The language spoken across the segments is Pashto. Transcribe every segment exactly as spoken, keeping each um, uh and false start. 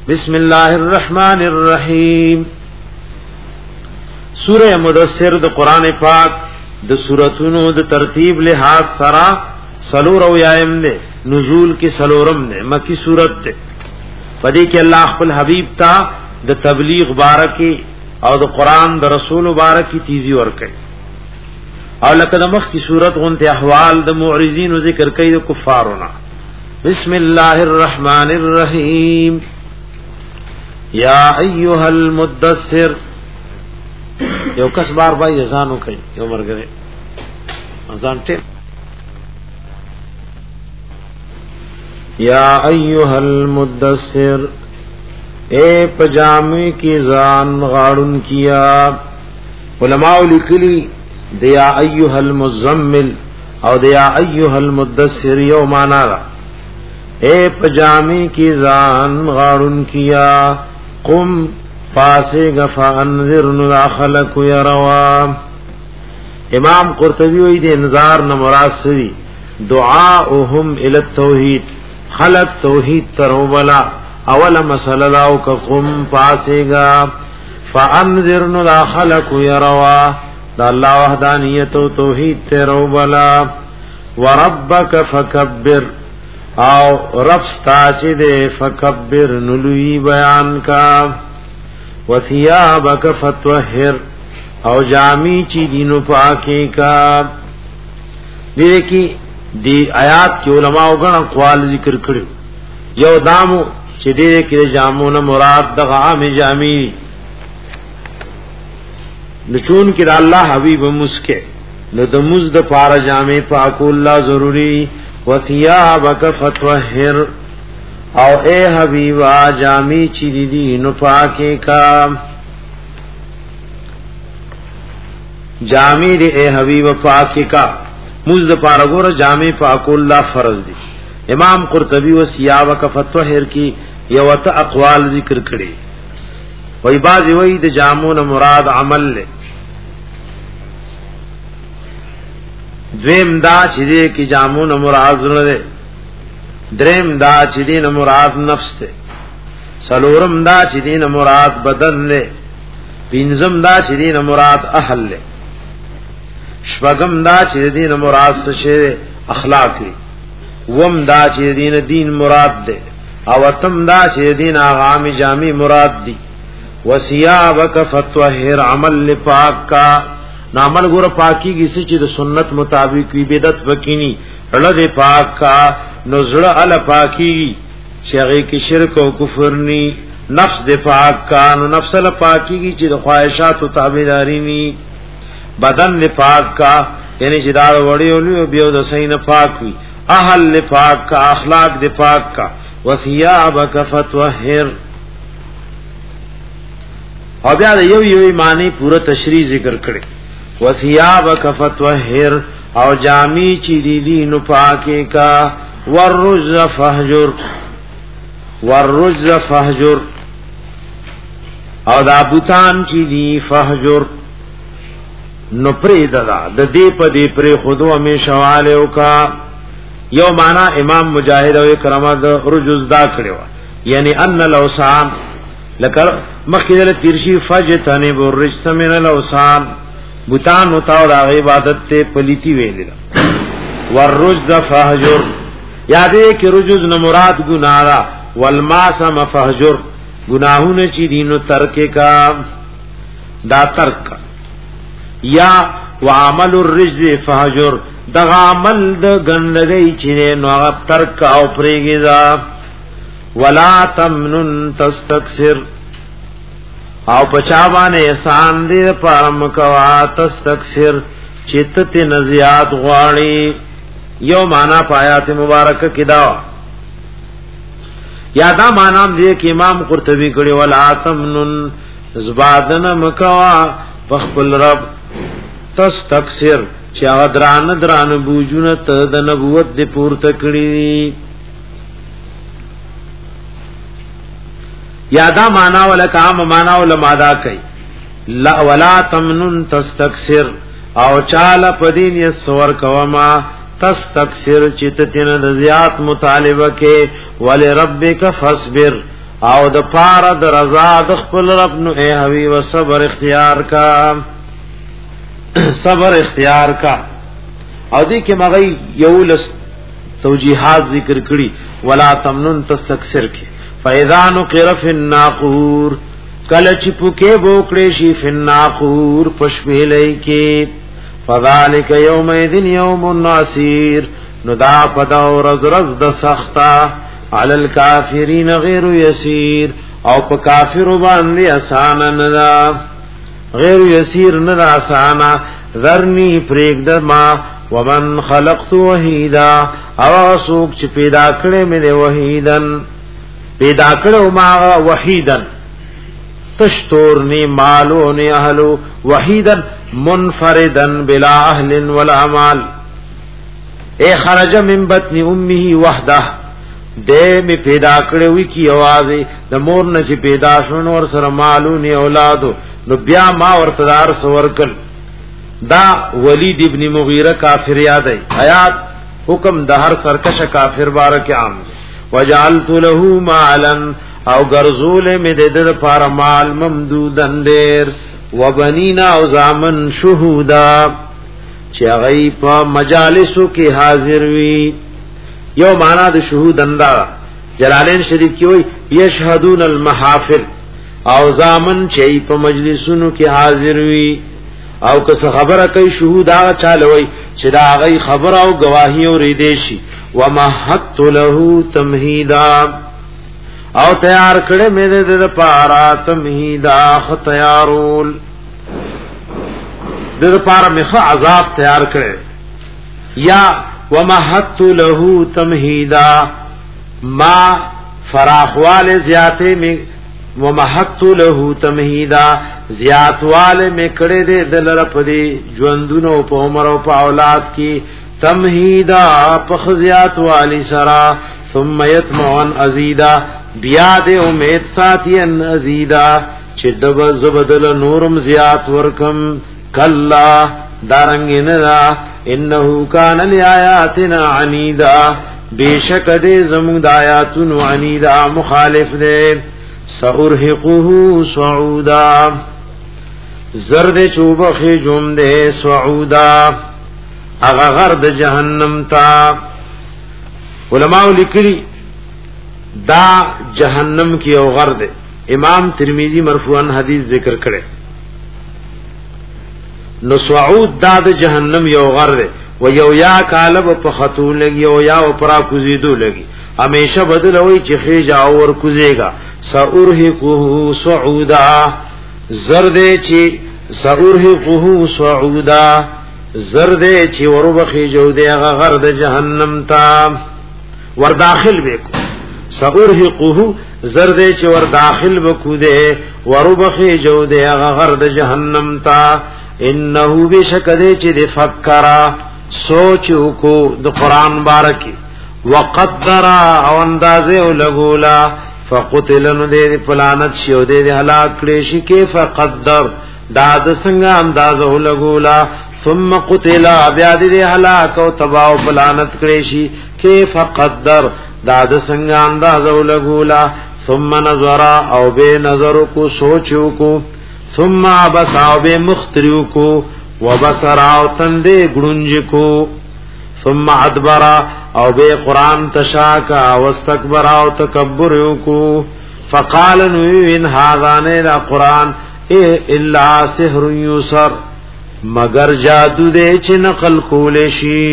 بسم الله الرحمن الرحیم. سورہ مدثر د قران پاک د سوراتونو د ترتیب لحاظ سره سلور او یایم ده، نزول کی سلورم ده، مکی سورت ده. پدې کې الله خپل حبیب ته د تبلیغ بارکی او د قران د رسول بارکی تیزی ورکړي، او لکه د مخ کی سورت غونته احوال د معرضین او ذکر کوي د کفارونه. بسم الله الرحمن الرحیم. یا ایها المدثر. یو کس بار بار اذانو کوي، یو مرګره اذان ته. یا ایها المدثر، اے پجامی کی زان غاڑن کیا. علماء لکلی دیا ایها المزمل او دیا ایها المدثر یو مانا را. اے پجامی کی زان غاڑن کیا، قم پاسے گفا انذر نداخلک یروا. امام قرطبی وی دے انذار نمراد سوی دعاؤہم الی التوحید، خلق توحید ترو بلا اول مسئلہ لاو کا قم پاسے گا فانذر نداخلک یروا، دا اللہ وحدانیت و توحید ترو بلا. وربک فکبر، او رب ستاچ دے فکبر نلوی بیان کا. وثیابک فتوہر، او جامی چی دینو پاکی کا. دیکھ کی دی آیات کی علماء گن اقوال ذکر کرو. یو دامو چی دیکھ کی جامون مراد دغا عام جامی نچون کی دا اللہ حبیب مسکے نو دا مزد پار جامی پاکو اللہ ضروری. وثیابک فتوہر، او اے حبیبا جامی چی دی دینو پاکی کا. جامی دی اے حبیب پاکی کا مزد پارگور جامی پاکو اللہ فرض دی. امام قرطبی و سیابک فتوہر کی یوت اقوال ذکر کری. وی بازی وی دی جامون مراد عمل لے. دویم دا چی دی کی جامون مراد ظلم دے. دریم دا چی دین مراد نفس دے. سلورم دا چی دین مراد بدن دے. پینزم دا چی دین مراد اہل دے. شپگم دا چی دین مراد سشے اخلاق دے. وم دا چی دین دین مراد دے. اوتم دا چی دین آغام جامی مراد دی. وسیابک فتوہر، عمل لپاک کا. نامل گور پاکی کسی چی دا سنت مطابق وی بدت بکینی رد پاک کا. نزڑ ال پاکی شیغی کی شرک و کفرنی. نفس دے پاک کا، نو نفس ال پاکی کی چی دا خواہشات و تابداری نی. بدن دے پاک کا، یعنی چی دا وڑی اولیو بیو دا سین پاک وی. اہل دے پاک کا، اخلاق دے پاک کا. وثیابک فتوہر. اور بیا دا یو یو معنی پورا تشریح ذکر کرے. وثیابک فتوہر، او جامی چی دی دینو پاکی کا. والرجز فہجر، والرجز فہجر، او دا بوتان چی دی فہجر نو پری ددا د دې په دې پری خودو همیشه والو کا. یو معنا امام مجاهد او کرامه د رجز دا کړو، یعنی ان الاوسان لکه مخکې د تیرشی فجتنب الرجس من الاوسان، بوتان متاو د عبادت ته پلیتی ویل. والرجز فهجر، یادې کې رجز نه مراد ګناه را. والماسم فهجر، گناہوں چی دینو ترک کا دا ترک. یا وعمل الرجز فهجر، دغه عمل د ګندګۍ چې نو هغه ترک او پرېږي دا. ولا تمنن تستكثر، او پچا باندې احسان دې پرم کوا. تستكثر، چتت نزیات غواړي. یو معنا پایات مبارکه کدا یادا معنا دې کې امام قرطبي کړي. ولا تمنن، زبادن مکوا بخل رب. تستكثر، چې هغه دران دران بوجونه ته د نبوت دې پورته کړی. یادا معنا ولک عام معنا علماء دا کوي. لا ولا تمنن تستكثر، او چاله پدین یې سور کوما. تستكثر، چې ته تن د زیات مطالبه کې. ولربک فاصبر، او د پاره د رضا د خپل رب نو اے حبیب صبر اختیار کا صبر اختیار کا او دې کې مغی یولس توجیحات ذکر کړي ولا تمنن تستكثر کې فاذا نقر فی الناقور کله چې پوکې بوکړې شي فی الناقور پښویلې کې فذلک یومئذ یوم عسیر نو دا پدا ورځ ورځ د سختا علی الکافرین غیر یسیر او په کافر باندې آسان نه دا غیر یسیر نه آسان ذرنی پرېګد ما ومن خلقت وحیدا او سوق چې پیدا کړې مې وحیدن پیدا کړو ما وحیدن تشتورنی مالونی اهلو وحیدن منفردن بلا اهل ولا مال اے خرج من بطن امه وحده دې می پیدا کړوي کی आवाज د مور نه چې پیدا شون ور سره مالونی اولادو نو بیا ما ورتدار سورکل دا ولید ابن مغیرہ کافر یاد ہے آیات حکم د هر سرکش کافر بارک عام وجعلت له مالا او غرزول می د د پر مال ممدودن دیر وبنینا او زامن شهودا چې غی په مجالسو کې حاضر وی یو معنا د شهود اندا جلالین شریف کې وای یشهدون المحافل او زامن چې په مجلسونو کې حاضر وی او که خبره کوي شهود هغه چالوي چې دا غي خبر او گواهی او ریدې شي ومحت له تمهیدا او تیار کړه مې د پارا تمهیدا خ تیارول د پارا مخ عذاب تیار کړه یا ومحت له تمهیدا ما فراخوال زیاته می ومحت له تمهیدا زیاتوال می کړه دې دلر پدی ژوندونو په عمر او په اولاد کی تمهیدا په خزیات والی سرا ثم یتمون ازیدا بیا دې امید ساتین ازیدا چې دب زبدل نورم زیات ورکم کلا دارنګ نه انه کان لیااتنا عنیدا بیشک دې زموږ د آیاتونو عنیدا مخالف دې سأرهقه صعودا زرد چوبخی جم دے صعودا اغا غرد جہنم تا علماء لکلی دا جہنم کی او غرد امام ترمذی مرفوعاً حدیث ذکر کرے نو صعود دا دا جہنم یو غرد و یو یا کالب پخطو لگی و یا پرا کزیدو لگی ہمیشہ بدل ہوئی چخی جاؤ اور کزے گا سأرهقه صعودا زردے چی سأرهقه صعودا زردے چی وربخی جودے غرد جہنم تا ور داخل بیکو سأرهقه زردے چی ور داخل بکو دے وربخی جودے غرد جہنم تا انہو بشکدے چی دے فکرا سوچو کو دو قرآن بارکی وقدرا او اندازے او لگولا فقتلن دې پلانت شو دې هلاک کړي شي کې فقدر داد څنګه اندازو لګولا ثم قتل بیا دې هلاک او تباہ او پلانت کړي شي کې فقدر داد څنګه اندازو لګولا ثم نظر او به نظر کو سوچو کو ثم بس او به مختریو کو وبصر او تندې ګړنج کو ثم ادبر او بے قرآن تشاکا واستکبر او تکبر کو فقال نوین هاذان دا قرآن اے الا سحر یسر مگر جادو دے چھ نقل کولشی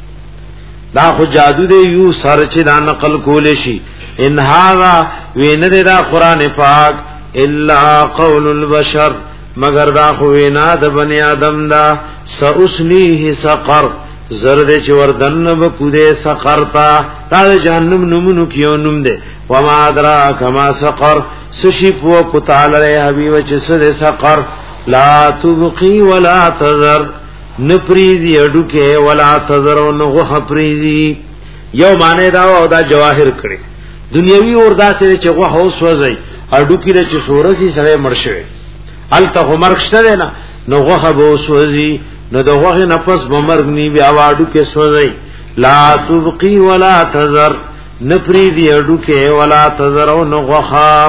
دا خو جادو دے یسر چھ دا نقل کولشی ان هاذا وین دے دا قرآن پاک الا قول البشر مگر دا خو وینا دا بنی آدم دا سأسلیه سقر زرد چې وردن بکوده سقرتا دا جهنم نمونو کیو نوم ده وما ادراک ما سقر سشی پو کو تعالی حبیب چې سره سقر لا تبقي ولا تذر نپریزی اډو کې ولا تذر نو غه پریزی یو معنی دا او دا جواهر کړي دنیوي اور دا سره چې غه هوس وځي اډو کې چې سورسي سره مرشوي الته مرګ شته نه نو غه به وسوځي نو دغه نفس بمرګ نی بیا واډو کې سوځي لا تبقي ولا تذر نپری دی اډو کې ولا تزرو نغخا.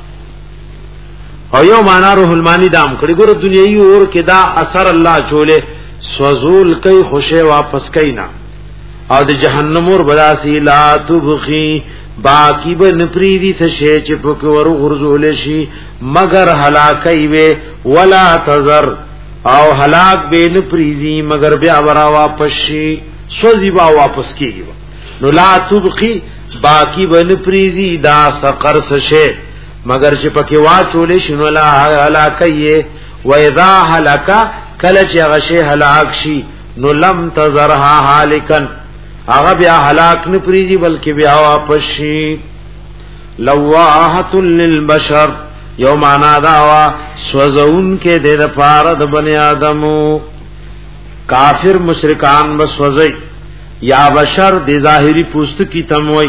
او یو معنا روح المانی دام کړي ګور دنیوي اور کې دا اثر الله چولې سوزول کوي خوشه واپس کینا او د جهنم اور بداسي لا تبخي باقی به نپری دی څه شی چې په ور غرزول شي مگر هلاکي وي ولا تزر او هلاک به نپریزي مگر بیا ورا واپس شي سوزي با واپس کیږي. نو لا تبخي باقی به نپریزي دا سقر څه شی مگر چې پکې واچول شي نو لا هلاکي و اذا هلك کله چې غشي هلاک شي نو لم تزرها هالکن هغه بیا هلاک نه پریږي بلکې بیا واپس شي. لواحه للبشر یو معنا دا وا سوزون کې د لپاره د بنی آدمو کافر مشرکان بس وزي یا بشر د ظاهری پوست کی تموي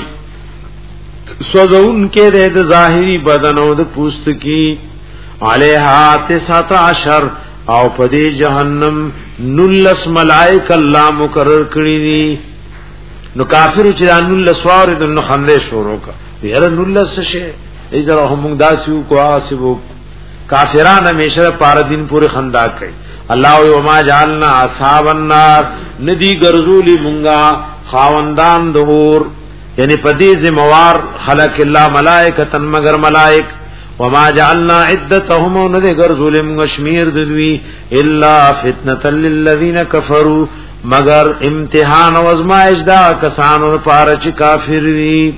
سوزون کې د ظاهری بدن او د پوست کی علیها تسعة عشر او پدی جهنم نلس ملائک الله مقرر کړی دي. نو کافر چې انل سوار د نو خنده شروع کا یره نلس شي ایزره هم داسیو کو اسبو کافرانه همیشه پار دین پورې خندا کوي. الله او ما جعلنا اصحاب النار ندی ګرځولی مونږه خاوندان دور یعنی پدی ذمہوار خلق الله ملائکتن مگر ملائک وما جعلنا عدتهم ندی ګرځولی مونږه شمیر دوی الا فتنه للذین کفروا مگر امتحان او ازمائش دا کسانو پاره چې کافر وي.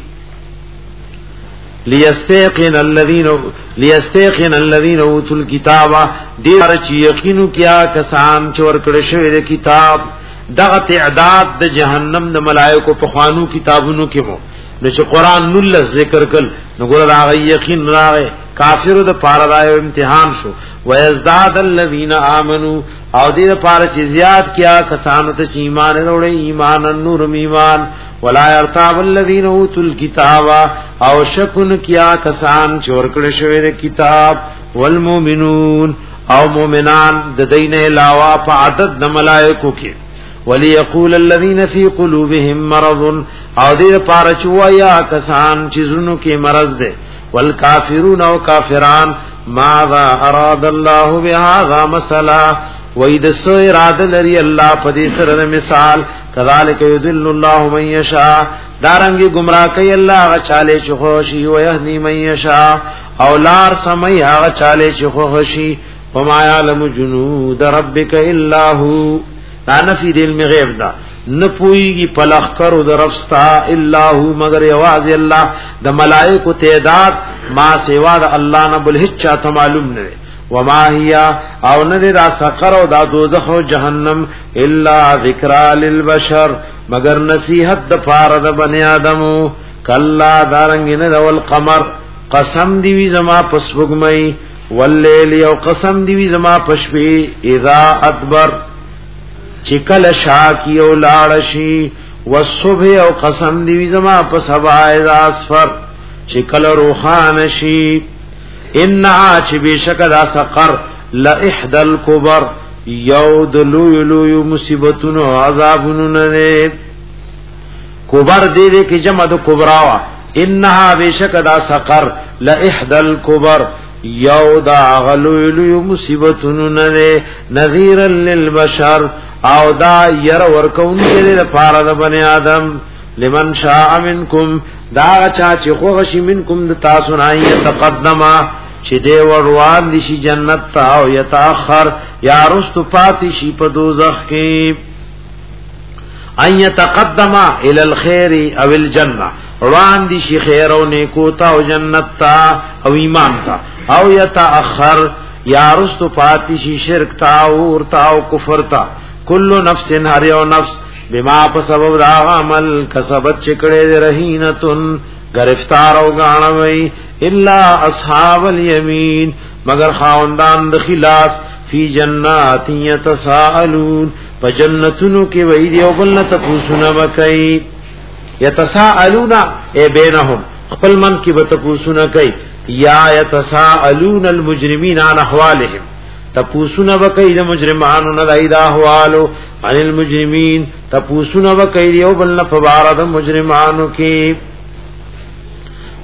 لیستيقن الذين لیستيقن الذين اوتوا الكتاب دې چې یقینو کیا کسان چې ورکړل شوی د کتاب دغه تعداد د جهنم د ملائکو په خوانو کتابونو کې وو نو چې قران نل ذکر کړ نو ګور راغی یقین راغی کافر د پاره راي امتحان شو ويزداد الذين امنوا او دې پاره چې زیات کیا کسانو ته ایمان وروړي ایمان نور ایمان ولا يرتاب الذين اوتوا الكتاب او شکن کیا کسان چې ورکړل شوی د کتاب والمؤمنون او مؤمنان د دین علاوه په عدد د ملائکو کې وليقول الذين في قلوبهم مرض او دې پاره چې وایا کسان چې زونو کې مرض ده والکافرون او کافران ماذا اراد الله بهذا مثلا وید سو اراده لري الله په دې سره مثال کذالک یذل الله من یشاء دارنګي گمراه کوي الله هغه چاله چې خوشي او يهدي من یشاء او لار سمي هغه چاله چې خوشي وما يعلم جنود ربك الا هو دا نفی دل می غیب دا نپویگی پلخ کرو در رفستا الا هو مگر یواز اللہ دا ملائکو تعداد ما سوا دا اللہ نبل حچا تا معلوم نوے وما ہیا او ندی دا سقر و دا دوزخ و جہنم الا ذکرا للبشر مگر نصیحت دا پار دا بنی آدمو کلا دارنگی ندو القمر قسم دیوی زما پسبگمئی واللیل او قسم دیوی زما پشبی اذا ادبر چکل شاکی او لارشی والصبح او قسم دیوی زما پس حبائد آسفر چکل روخانشی انہا چی بیشک دا سقر لإحد الكبر یود لوی لوی مصیبتون و عذابون ننے کبر دے دے کی جمع دا کبراوا انہا بیشک دا سقر لإحد الكبر یو دا غلویلو مصیبتونو نده نذیرا للبشر او دا یر ورکون کده دا پارا دا بنی آدم لمن شاء منکم دا چا چی خوغشی منکم دا تاسونائی یتقدما چی دے وروان دیشی جنت تا او یتاخر یا رستو پاتی شی پا دوزخ کی ان یتقدما الى الخیر او الجنہ روان دی شي خیر او نیکو تا او جنت تا او ایمان تا او یتاخر یا رستو پاتی شي شرک تا او تا او کفر تا کل نفس هر یو نفس بما په سبب دا عمل کسبت چکړې رهینتن گرفتار او غاڼوي الا اصحاب الیمین مگر خاوندان د خلاص فی جنات یتساءلون فجنتونو کې وې دی او بل ته پوښتنه وکړي یتساءلون ای بینهم خپل من کی به تپوسونه کوي یا یتساءلون المجرمین عن احوالهم تپوسونه وکي د مجرمانو نه دای دا احوالو عن المجرمین تپوسونه وکي یو بل نه په بار د مجرمانو کې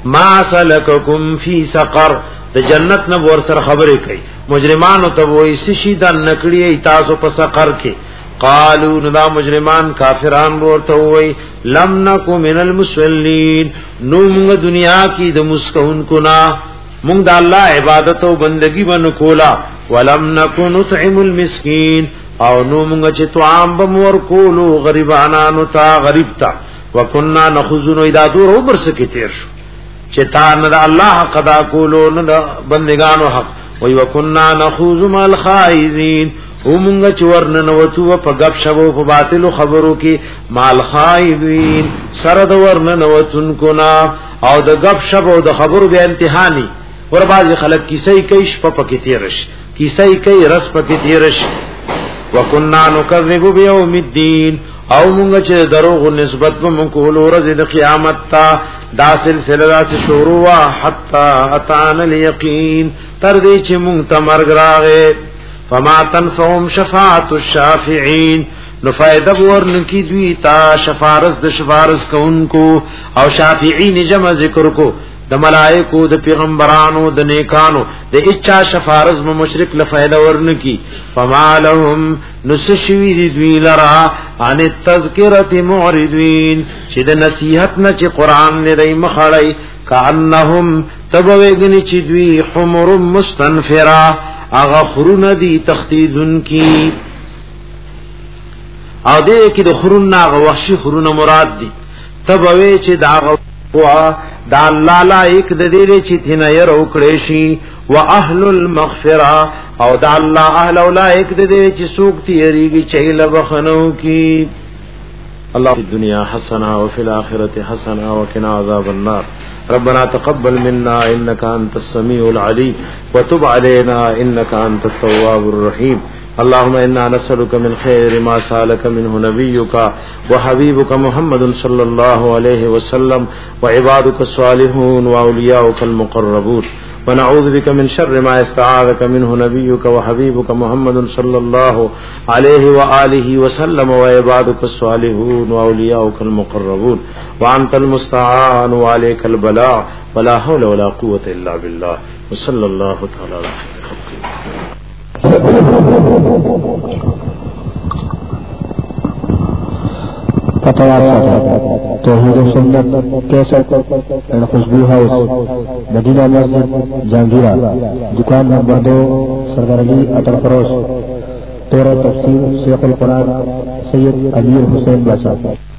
ما سلککم فی سقر د جنت نه ور سره خبرې کوي مجرمانو ته وایي سشي د نکړی تاسو په سقر کې قالوا ندا مجرمان کافران ورته وایي لم نکو من المصلین نو موږ دنیا کې د مسکون کو نا موږ د الله عبادت او بندگی باندې کولا ولم نکو نطعم المسکین او نو موږ چې طعام بمور کولو غریبانو ته غریب ته وکنا نخذون اذا دور وبرس کې تیر شو چې تا نه الله حق ادا کولو نه بندگانو حق وی وکنا نخوض مع الخائزین ومنګ چورن نوتو په غب شبو په باطل خبرو کې مال خائزین سره د ورن نوتن کو نا او د غب شبو د خبرو به امتحاني ور باز خلک کیسې کوي شپ پکې تیرش کیسې کوي رس پکې تیرش وکنا نکذب بیوم الدین او مونږ چې دروغ نسبت په مونږ کول ورځ د قیامت ته دا سلسله راس شروع وا حتا اتان الیقین تر دې چې مونږ ته مرګ راغې فما تنفهم شفاعت الشافعین نو فائدہ ورن کی دوی تا شفارس د شفارس کوونکو او شافعین جمع ذکر کو د ملائکو د پیغمبرانو د نیکانو د اچا شفارس مو مشرک له فائدہ ورن کی فما لهم نسشوی دوی لرا ان التذکرۃ معرضین چې د نصیحت نه چې قران نه دی مخړی کانهم تبویګنی چې دوی حمر مستنفرا اغه خرون دی تختیدن کی او دې کې د خرون ناغه وحشي خرون مراد دي تبوی چې دا غوا دا الله لایک د دې چې تنه ير وکړې شي واهل المغفرة او دا الله اهل لایک د دې چې سوق تیریږي چې لبخنو کی الله في الدنيا حسنه وفي الاخره حسنه وقنا عذاب النار ربنا تقبل منا انك انت السميع العليم وتب علينا انك انت التواب الرحيم اللهم انا نسألك من خير ما سألك منه نبيك وحبيبك محمد صلى الله عليه وسلم وعبادك الصالحون واولياؤك المقربون ونعوذ بك من شر ما استعاذك منه نبيك وحبيبك محمد صلى الله عليه وآله وسلم وعبادك الصالحون وأولياؤك المقربون وأنت المستعان وعليك البلاء ولا حول ولا قوة إلا بالله وصلى الله تعالى على خير خلقه توحید و سنت کیسٹ اینڈ خوشبو ہاؤس مدینہ مسجد جہانگیرہ دکان نمبر دو سردار علی عطر فروش تیرہ تفسیر شیخ القرآن سید امیر حسین بادشاہ